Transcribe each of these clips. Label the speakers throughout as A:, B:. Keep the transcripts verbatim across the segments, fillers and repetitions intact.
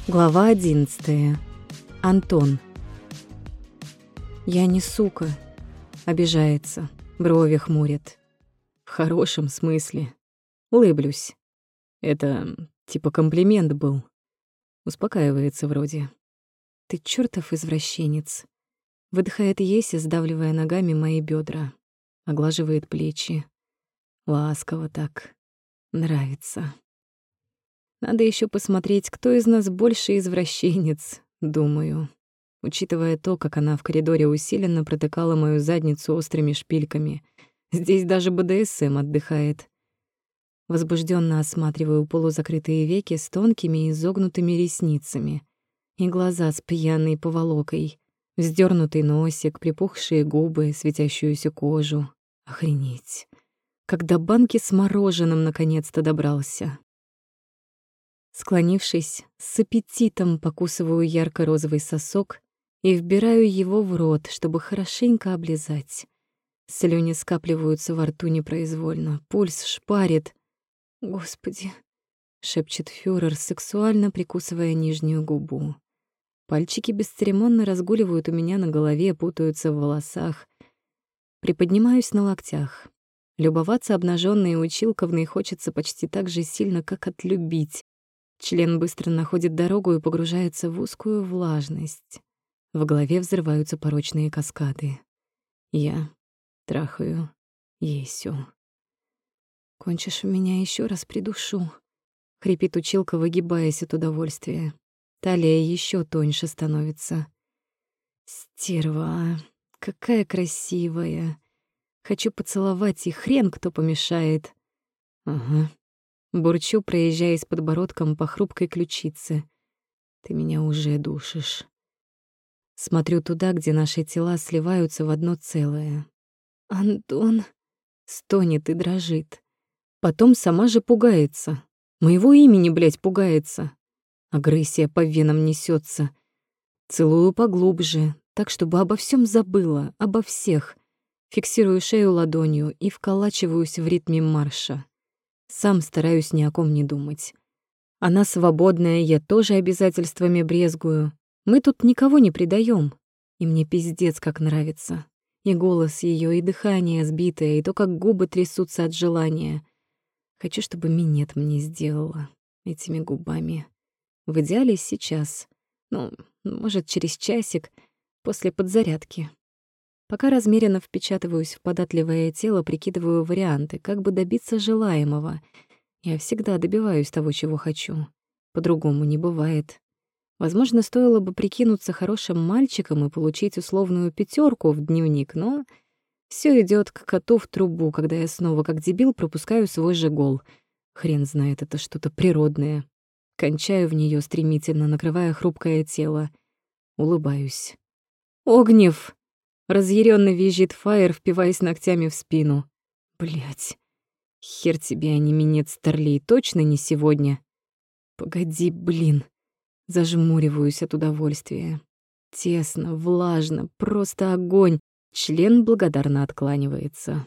A: Глава одиннадцатая. Антон. Я не сука. Обижается, брови хмурит. В хорошем смысле. Улыблюсь. Это типа комплимент был. Успокаивается вроде. Ты чёртов извращенец. Выдыхает Еся, сдавливая ногами мои бедра. Оглаживает плечи. Ласково так. Нравится. Надо еще посмотреть, кто из нас больше извращенец, думаю, учитывая то, как она в коридоре усиленно протыкала мою задницу острыми шпильками. Здесь даже бэ дэ эс эм отдыхает. Возбужденно осматриваю полузакрытые веки с тонкими изогнутыми ресницами и глаза с пьяной поволокой, вздернутый носик, припухшие губы, светящуюся кожу. Охренеть. Когда банки с мороженым наконец-то добрался. Склонившись, с аппетитом покусываю ярко-розовый сосок и вбираю его в рот, чтобы хорошенько облизать. Слюни скапливаются во рту непроизвольно, пульс шпарит. «Господи!» — шепчет фюрер, сексуально прикусывая нижнюю губу. Пальчики бесцеремонно разгуливают у меня на голове, путаются в волосах. Приподнимаюсь на локтях. Любоваться обнажённой и училковной хочется почти так же сильно, как отлюбить. Член быстро находит дорогу и погружается в узкую влажность. В голове взрываются порочные каскады. Я трахаю Есю. «Кончишь у меня, ещё раз придушу», — хрипит училка, выгибаясь от удовольствия. Талия ещё тоньше становится. «Стерва, какая красивая. Хочу поцеловать, и хрен кто помешает». «Ага». Бурчу, проезжаясь подбородком по хрупкой ключице. «Ты меня уже душишь». Смотрю туда, где наши тела сливаются в одно целое. «Антон!» — стонет и дрожит. Потом сама же пугается. Моего имени, блядь, пугается. Агрессия по венам несётся. Целую поглубже, так, чтобы обо всём забыла, обо всех. Фиксирую шею ладонью и вколачиваюсь в ритме марша. Сам стараюсь ни о ком не думать. Она свободная, я тоже обязательствами брезгую. Мы тут никого не предаём. И мне пиздец как нравится. И голос её, и дыхание сбитое, и то, как губы трясутся от желания. Хочу, чтобы минет мне сделала этими губами. В идеале сейчас. Ну, может, через часик, после подзарядки. Пока размеренно впечатываюсь в податливое тело, прикидываю варианты, как бы добиться желаемого. Я всегда добиваюсь того, чего хочу. По-другому не бывает. Возможно, стоило бы прикинуться хорошим мальчиком и получить условную пятерку в дневник, но всё идёт к коту в трубу, когда я снова, как дебил, пропускаю свой же гол. Хрен знает, это что-то природное. Кончаю в неё стремительно, накрывая хрупкое тело. Улыбаюсь. «Огнев!» Разъярённо визжит Фаер, впиваясь ногтями в спину. Блядь. Хер тебе, а не минет старлей, точно не сегодня. Погоди, блин. Зажмуриваюсь от удовольствия. Тесно, влажно, просто огонь. Член благодарно откланивается.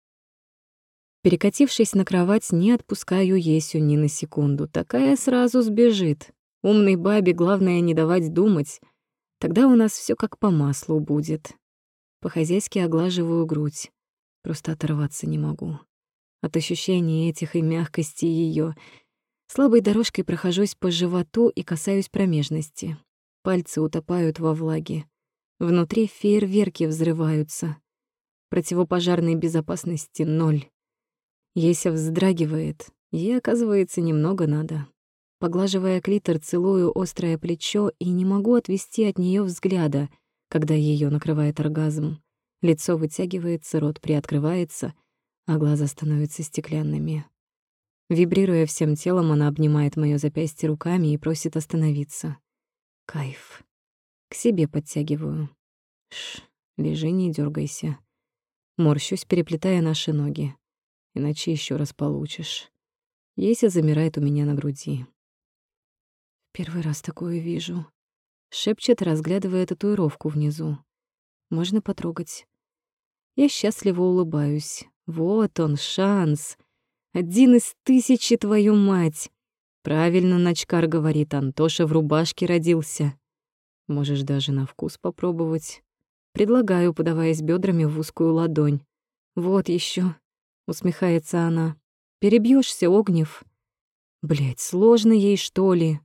A: Перекатившись на кровать, не отпускаю Есю ни на секунду. Такая сразу сбежит. Умной бабе главное не давать думать. Тогда у нас всё как по маслу будет. По-хозяйски оглаживаю грудь. Просто оторваться не могу. От ощущения этих и мягкости её. Слабой дорожкой прохожусь по животу и касаюсь промежности. Пальцы утопают во влаге. Внутри фейерверки взрываются. Противопожарной безопасности ноль. Еся вздрагивает. Ей, оказывается, немного надо. Поглаживая клитор, целую острое плечо и не могу отвести от неё взгляда, когда её накрывает оргазм. Лицо вытягивается, рот приоткрывается, а глаза становятся стеклянными. Вибрируя всем телом, она обнимает моё запястье руками и просит остановиться. Кайф. К себе подтягиваю. Ш, лежи, не дёргайся. Морщусь, переплетая наши ноги. Иначе ещё раз получишь. Еся замирает у меня на груди. «Первый раз такое вижу», — шепчет, разглядывая татуировку внизу. «Можно потрогать?» Я счастливо улыбаюсь. Вот он, шанс. Один из тысячи, твою мать. Правильно Начкар говорит, Антоша в рубашке родился. Можешь даже на вкус попробовать. Предлагаю, подаваясь бедрами в узкую ладонь. Вот еще, усмехается она. Перебьешься, Огнев. Блядь, сложно ей, что ли?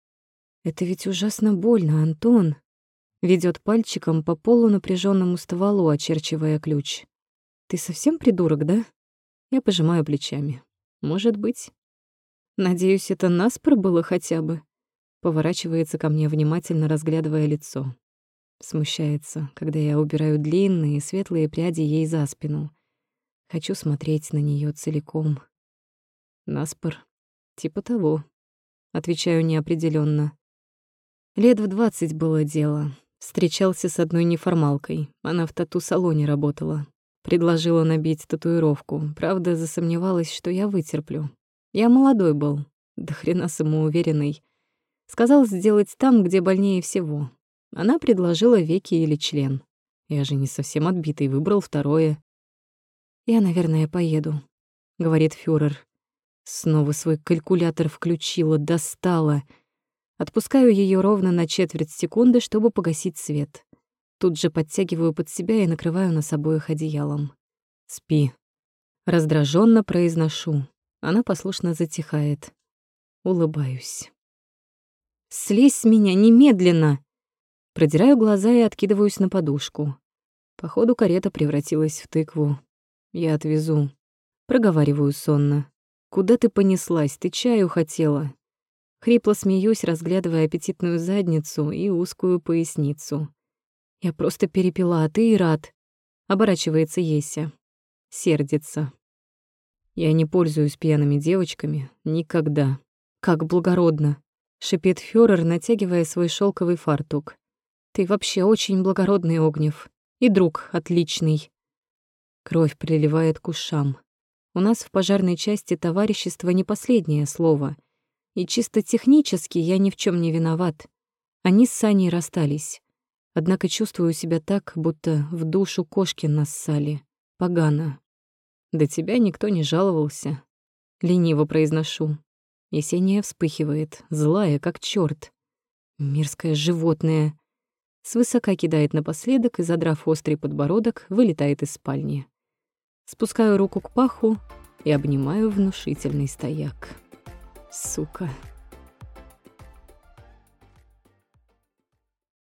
A: Это ведь ужасно больно, Антон. Ведет пальчиком по полунапряженному стволу, очерчивая ключ. Ты совсем придурок, да? Я пожимаю плечами. Может быть. Надеюсь, это наспор было хотя бы. Поворачивается ко мне, внимательно разглядывая лицо. Смущается, когда я убираю длинные светлые пряди ей за спину. Хочу смотреть на нее целиком. Наспор. Типа того. Отвечаю неопределенно. Лет в двадцать было дело. Встречался с одной неформалкой. Она в тату-салоне работала. Предложила набить татуировку. Правда, засомневалась, что я вытерплю. Я молодой был, до хрена самоуверенный. Сказал сделать там, где больнее всего. Она предложила веки или член. Я же не совсем отбитый, выбрал второе. «Я, наверное, поеду», — говорит фюрер. Снова свой калькулятор включила, достала. Отпускаю ее ровно на четверть секунды, чтобы погасить свет. Тут же подтягиваю под себя и накрываю нас обоих одеялом. «Спи». Раздраженно произношу. Она послушно затихает. Улыбаюсь. «Слезь с меня немедленно!» Продираю глаза и откидываюсь на подушку. Походу, карета превратилась в тыкву. Я отвезу. Проговариваю сонно. «Куда ты понеслась? Ты чаю хотела?» Хрипло смеюсь, разглядывая аппетитную задницу и узкую поясницу. «Я просто перепила, а ты и рад», — оборачивается Еся. Сердится. «Я не пользуюсь пьяными девочками. Никогда». «Как благородно», — шипит фюрер, натягивая свой шелковый фартук. «Ты вообще очень благородный, Огнев. И друг отличный». Кровь приливает к ушам. У нас в пожарной части товарищество не последнее слово. И чисто технически я ни в чем не виноват. Они с Саней расстались. Однако чувствую себя так, будто в душу кошки нассали. Погано. До тебя никто не жаловался. Лениво произношу. Есения вспыхивает, злая, как чёрт. Мерзкое животное. Свысока кидает напоследок и, задрав острый подбородок, вылетает из спальни. Спускаю руку к паху и обнимаю внушительный стояк. Сука.